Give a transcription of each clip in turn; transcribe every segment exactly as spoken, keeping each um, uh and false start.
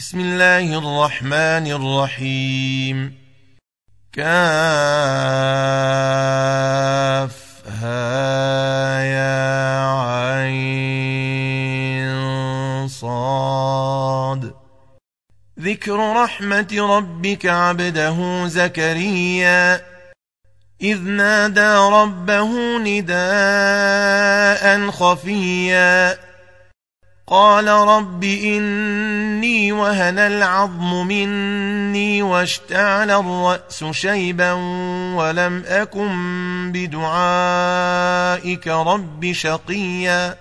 بسم الله الرحمن الرحيم. كافها يا عين صاد. ذكر رحمة ربك عبده زكريا إذ نادى ربه نداء خفيا قال رب إني وهن العظم مني واشتعل الرأس شيبا ولم أكن بدعائك رب شقيا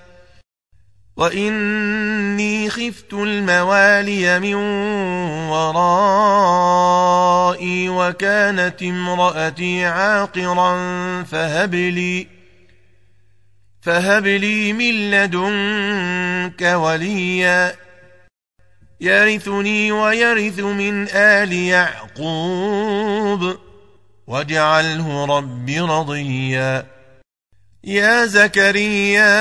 وإني خفت الموالي من ورائي وكانت امرأتي عاقرا فهب لي فهب لي من لدنك وليا يرثني ويرث من آل يعقوب واجعله رب رضيا. يا زكريا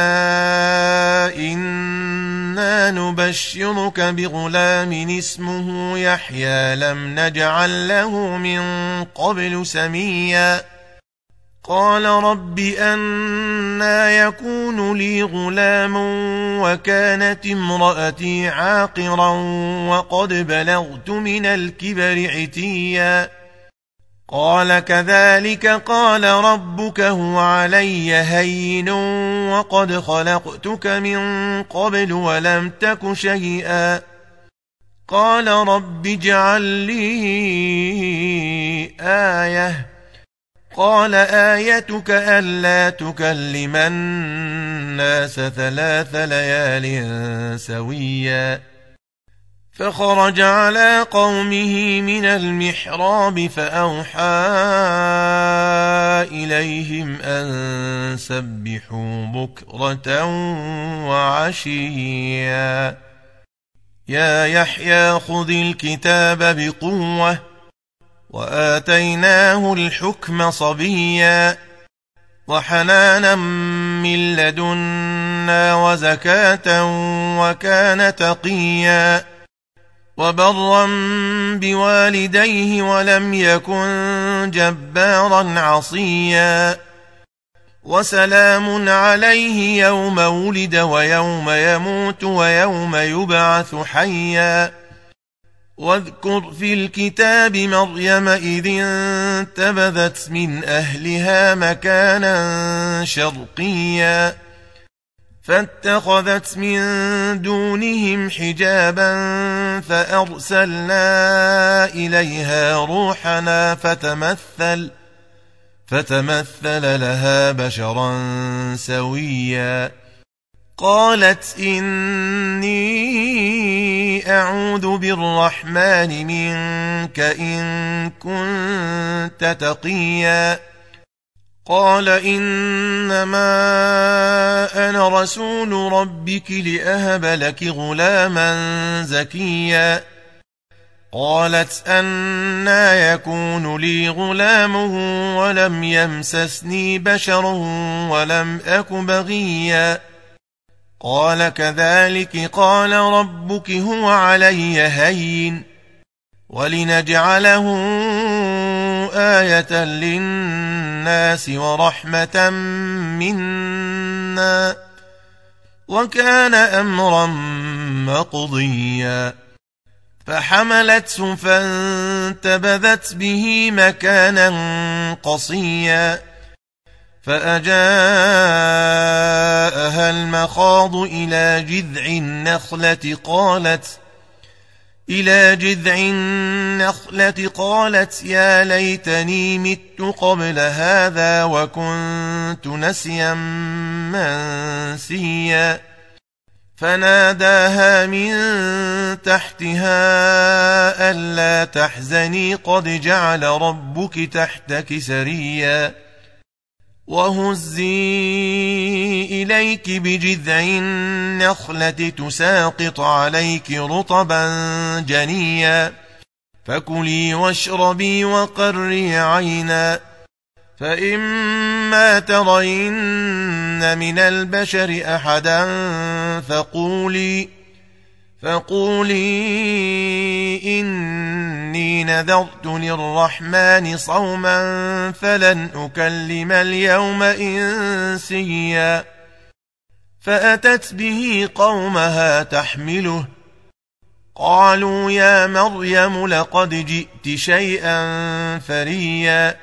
إنا نبشرك بغلام اسمه يحيى لم نجعل له من قبل سميا قال رب أنى يكون لي غلام وكانت امرأتي عاقرا وقد بلغت من الكبر عتيا قال كذلك قال ربك هو علي هين وقد خلقتك من قبل ولم تك شيئا قال رب اجعل لي آية قال آيتك ألا تكلم الناس ثلاث ليال سويا فخرج على قومه من المحراب فأوحى إليهم أن سبحوا بكرة وعشيا يا يحيى خذ الكتاب بقوة وآتيناه الحكم صبيا وحنانا من لدنا وزكاة وكان تقيا وبرا بوالديه ولم يكن جبارا عصيا وسلام عليه يوم ولد ويوم يموت ويوم يبعث حيا واذكر في الكتاب مريم إذ انتبذت من أهلها مكانا شرقيا فاتخذت من دونهم حجابا فأرسلنا إليها روحنا فتمثل فتمثل لها بشرا سويا قالت إني أعوذ بالرحمن منك إن كنت تقيا قال إنما أنا رسول ربك لأهب لك غلاما زكيا قالت أنى يكون لي غلام ولم يمسسني بشر ولم أك بغيا قال كذلك قال ربك هو علي هين ولنجعله آية للناس ورحمة منا وكان أمرا مقضيا فحملته فانتبذت به مكانا قصيا فأجاءها المخاض إلى جذع النخلة قالت إلى جذع النخلة قالت يا ليتني مت قبل هذا وكنت نسيا منسيا فناداها من تحتها ألا تحزني قد جعل ربك تحتك سريا وهزي إليك بجذع النخلة تساقط عليك رطبا جنيا فكلي واشربي وقري عينا فإما ترين من البشر أحدا فقولي فقولي إني نذرت للرحمن صوما فلن أكلم اليوم إنسيا فأتت به قومها تحمله قالوا يا مريم لقد جئت شيئا فريا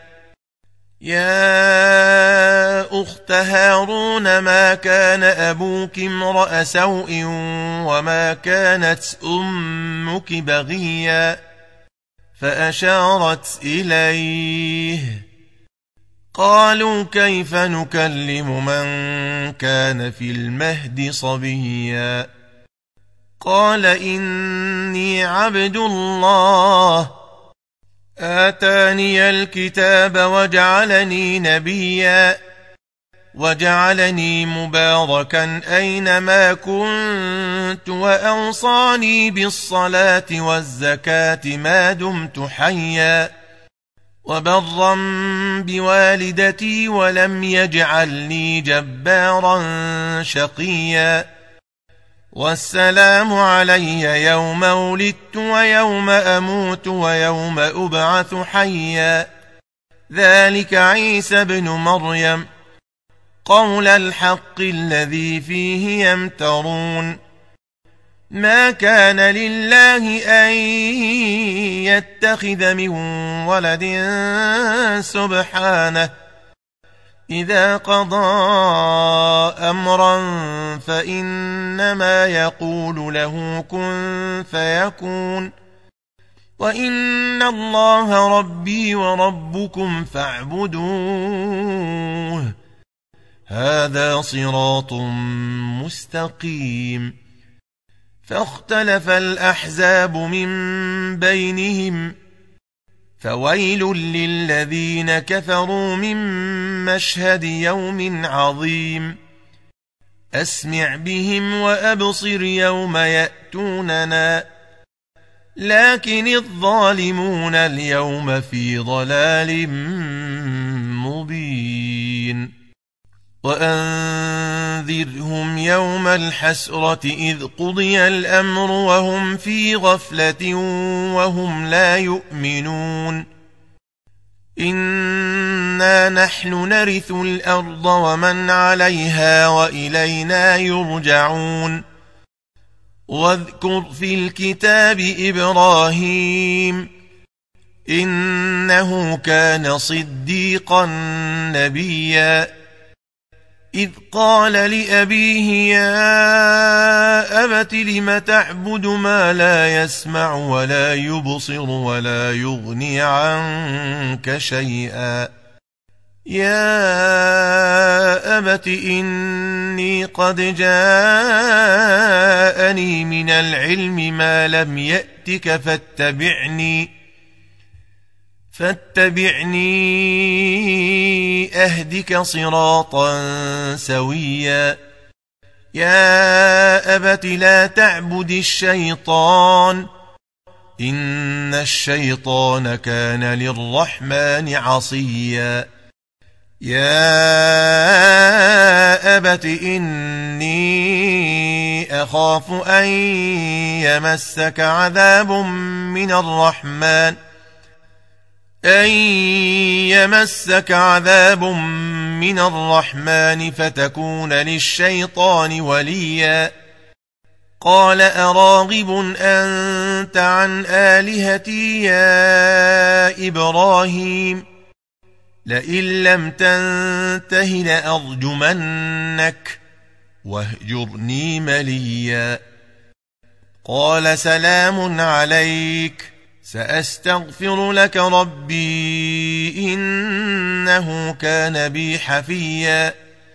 يا أخت هارون ما كان أبوك امرأ سوء وما كانت أمك بغيا فأشارت إليه قالوا كيف نكلم من كان في المهد صبيا قال إني عبد الله آتاني الكتاب وجعلني نبيا وجعلني مباركا أينما كنت وأوصاني بالصلاة والزكاة ما دمت حيا وبرا بوالدتي ولم يجعلني جبارا شقيا والسلام علي يوم ولدت ويوم أموت ويوم أبعث حيا ذلك عيسى بن مريم قول الحق الذي فيه يمترون ما كان لله أن يتخذ من ولد سبحانه إذا قضى أمرا فإنما يقول له كن فيكون وإن الله ربي وربكم فاعبدوه هذا صراط مستقيم فاختلف الأحزاب من بينهم فويل للذين كفروا من مشهد يوم عظيم أسمع بهم وأبصر يوم يأتوننا لكن الظالمون اليوم في ضلال مبين وأنذرهم يوم الحسرة إذ قضي الأمر وهم في غفلة وهم لا يؤمنون إنا نحن نرث الأرض ومن عليها وإلينا يرجعون واذكر في الكتاب إبراهيم إنه كان صديقا نبيا إذ قال لأبيه يا أبت لم تعبد ما لا يسمع ولا يبصر ولا يغني عنك شيئا يا أبت إني قد جاءني من العلم ما لم يأتك فاتبعني فاتبعني أهدك صراطا سويا يا أبت لا تعبد الشيطان إن الشيطان كان للرحمن عصيا يا أبت إني أخاف أن يمسك عذاب من الرحمن أن يمسك عذاب من الرحمن فتكون للشيطان وليا قال أراغب أنت عن آلهتي يا إبراهيم لئن لم تنته لأرجمنك واهجرني مليا قال سلام عليك سأستغفر لك ربي إنه كان بي حفيا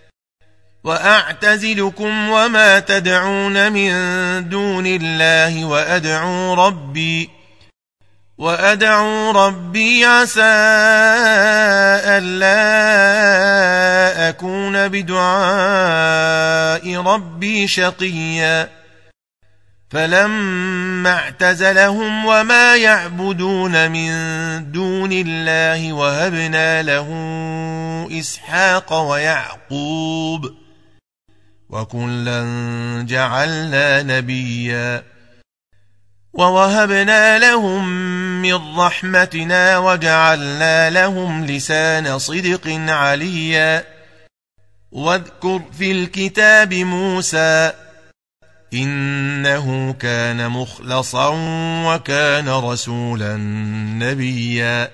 وأعتزلكم وما تدعون من دون الله وأدعو ربي وأدعو ربي عسى ألا أكون بدعاء ربي شقيا فلما اعتزلهم وما يعبدون من دون الله وهبنا له إسحاق ويعقوب وكلا جعلنا نبيا ووهبنا لهم من رحمتنا وجعلنا لهم لسان صدق عليا واذكر في الكتاب موسى إنه كان مخلصا وكان رسولا نبيا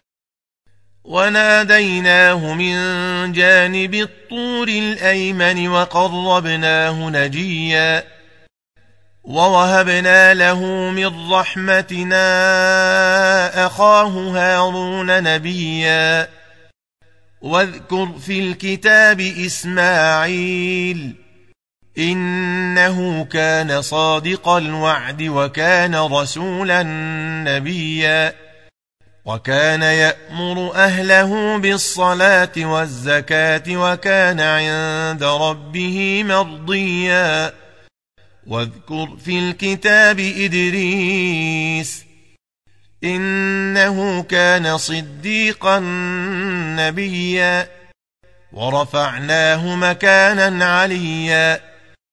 وناديناه من جانب الطور الأيمن وقربناه نجيا ووهبنا له من رحمتنا أخاه هارون نبيا واذكر في الكتاب إسماعيل إنه كان صادق الوعد وكان رسولا نبيا وكان يأمر أهله بالصلاة والزكاة وكان عند ربه مرضيا واذكر في الكتاب إدريس إنه كان صديقا نبيا ورفعناه مكانا عليا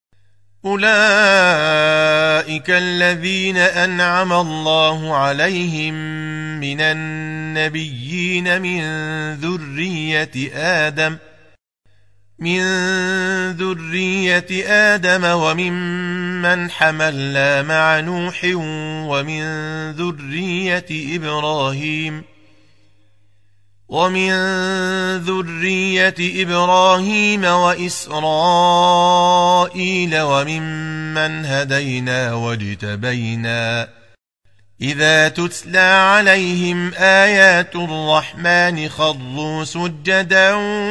أولئك الذين أنعم الله عليهم من النبيين من ذرية آدم من ذرية آدم وممن حملنا مع نوح ومن ذرية إبراهيم ومن ذرية إبراهيم وإسرائيل وممن هدينا واجتبينا إذا تتلى عليهم آيات الرحمن خروا سجدا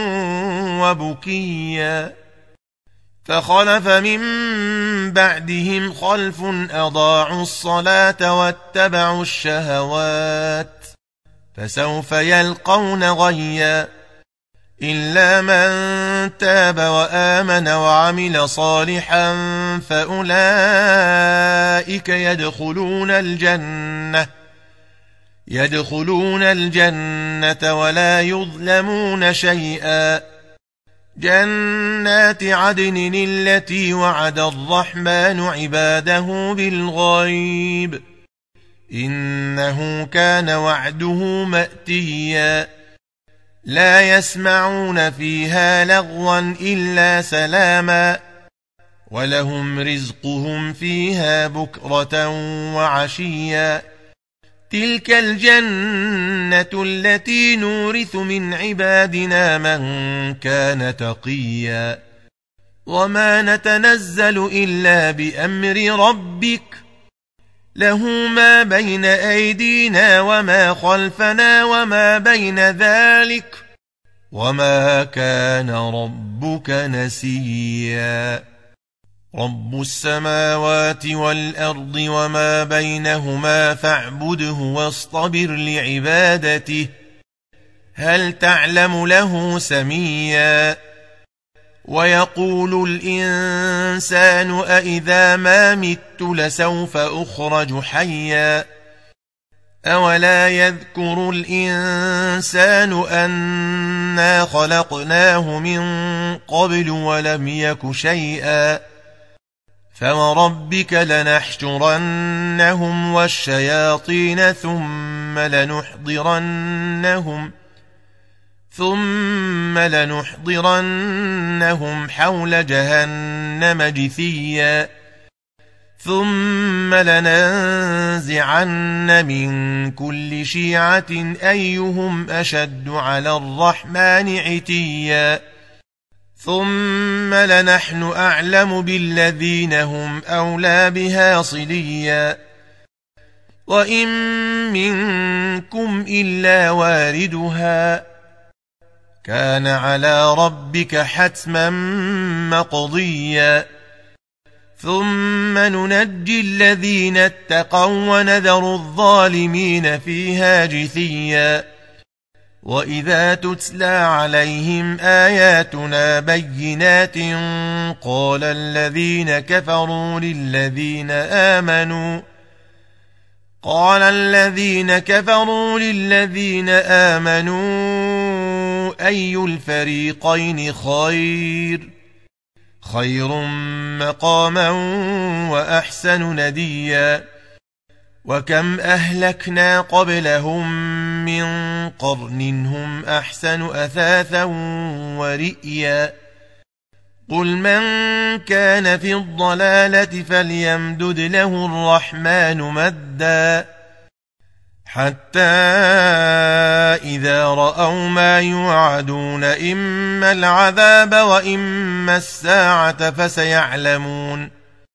وبكيا فخلف من بعدهم خلف أضاعوا الصلاة واتبعوا الشهوات فسوف يلقون غيا إلا من تاب وآمن وعمل صالحا فأولئك يدخلون الجنة يدخلون الجنة ولا يظلمون شيئا جنات عدن التي وعد الرحمن عباده بالغيب إنه كان وعده مأتيا لا يسمعون فيها لغوا إلا سلاما ولهم رزقهم فيها بكرة وعشيا تلك الجنة التي نورث من عبادنا من كان تقيا وما نتنزل إلا بأمر ربك له ما بين أيدينا وما خلفنا وما بين ذلك وما كان ربك نسيا رب السماوات والأرض وما بينهما فاعبده واصطبر لعبادته هل تعلم له سميا ويقول الإنسان أإذا ما مت لسوف أخرج حيا أولا يذكر الإنسان أنا خلقناه من قبل ولم يك شيئا فوربك لنحشرنهم والشياطين ثم لنحضرنهم ثم لنحضرنهم حول جهنم جثيا ثم لننزعن من كل شيعة أيهم أشد على الرحمن عتيا ثم لنحن أعلم بالذين هم أولى بها صليا وإن منكم إلا واردها كان على ربك حتما مقضيا ثم ننجي الذين اتقوا ونذر الظالمين فيها جثيا وإذا تتلى عليهم آياتنا بينات قال الذين كفروا للذين آمنوا قال الذين كفروا للذين آمنوا أي الفريقين خير خير مقاما وأحسن نديا وكم أهلكنا قبلهم من قرن هم أحسن أثاثا ورئيا قل من كان في الضلالة فليمدد له الرحمن مدا حتى إذا رأوا ما يوعدون إما العذاب وإما الساعة فسيعلمون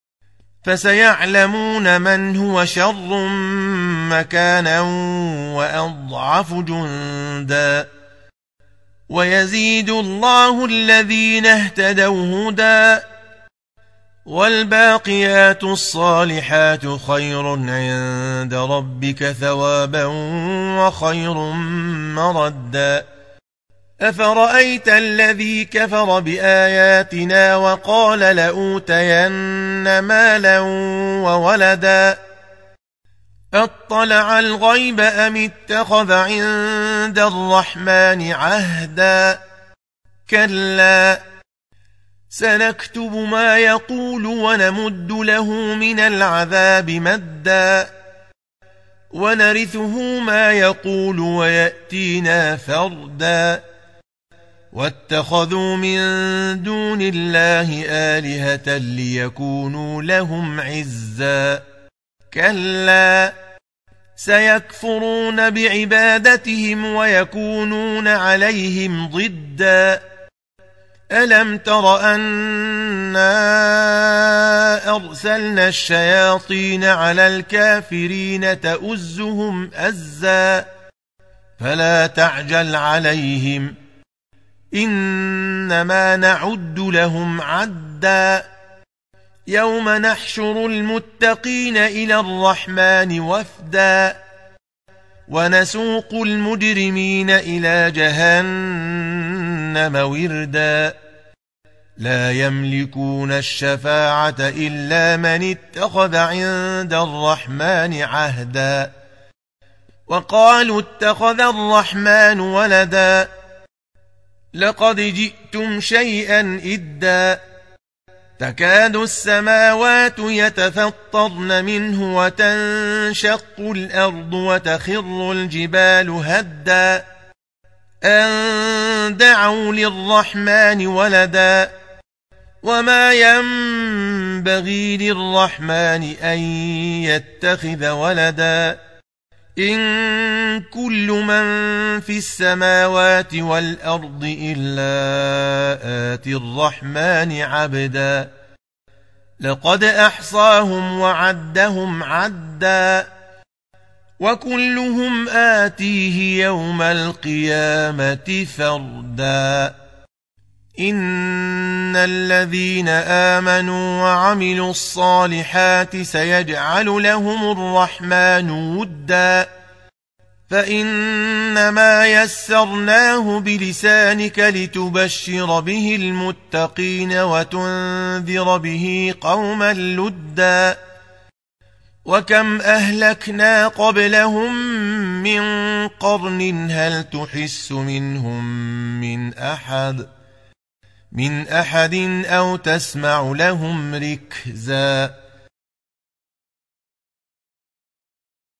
فسيعلمون من هو شر مكانا وأضعف جندا ويزيد الله الذين اهتدوا هدى والباقيات الصالحات خير عند ربك ثوابا وخير مردا أفرأيت الذي كفر بآياتنا وقال لأوتين مالا وولدا أطلع الغيب أم اتخذ عند الرحمن عهدا كلا سنكتب ما يقول ونمد له من العذاب مدا ونرثه ما يقول ويأتينا فردا واتخذوا من دون الله آلهة ليكونوا لهم عزا كلا سيكفرون بعبادتهم ويكونون عليهم ضدا ألم تر أنا أرسلنا الشياطين على الكافرين تؤزهم أزا فلا تعجل عليهم إنما نعد لهم عدا يوم نحشر المتقين إلى الرحمن وفدا ونسوق المجرمين إلى جهنم وردا لا يملكون الشفاعة إلا من اتخذ عند الرحمن عهدا وقالوا اتخذ الرحمن ولدا لقد جئتم شيئا إدا تكاد السماوات يتفطرن منه وتنشق الأرض وتخر الجبال هدا أن دعوا للرحمن ولدا وما ينبغي للرحمن أن يتخذ ولدا إن كل من في السماوات والأرض إلا آتي الرحمن عبدا لقد أحصاهم وعدهم عدا وكلهم آتيه يوم القيامة فردا إن الذين آمنوا وعملوا الصالحات سيجعل لهم الرحمن ودا فإنما يسرناه بلسانك لتبشر به المتقين وتنذر به قوما لدا وكم أهلكنا قبلهم من قرن هل تحس منهم من أحد من أحد أو تسمع لهم ركزا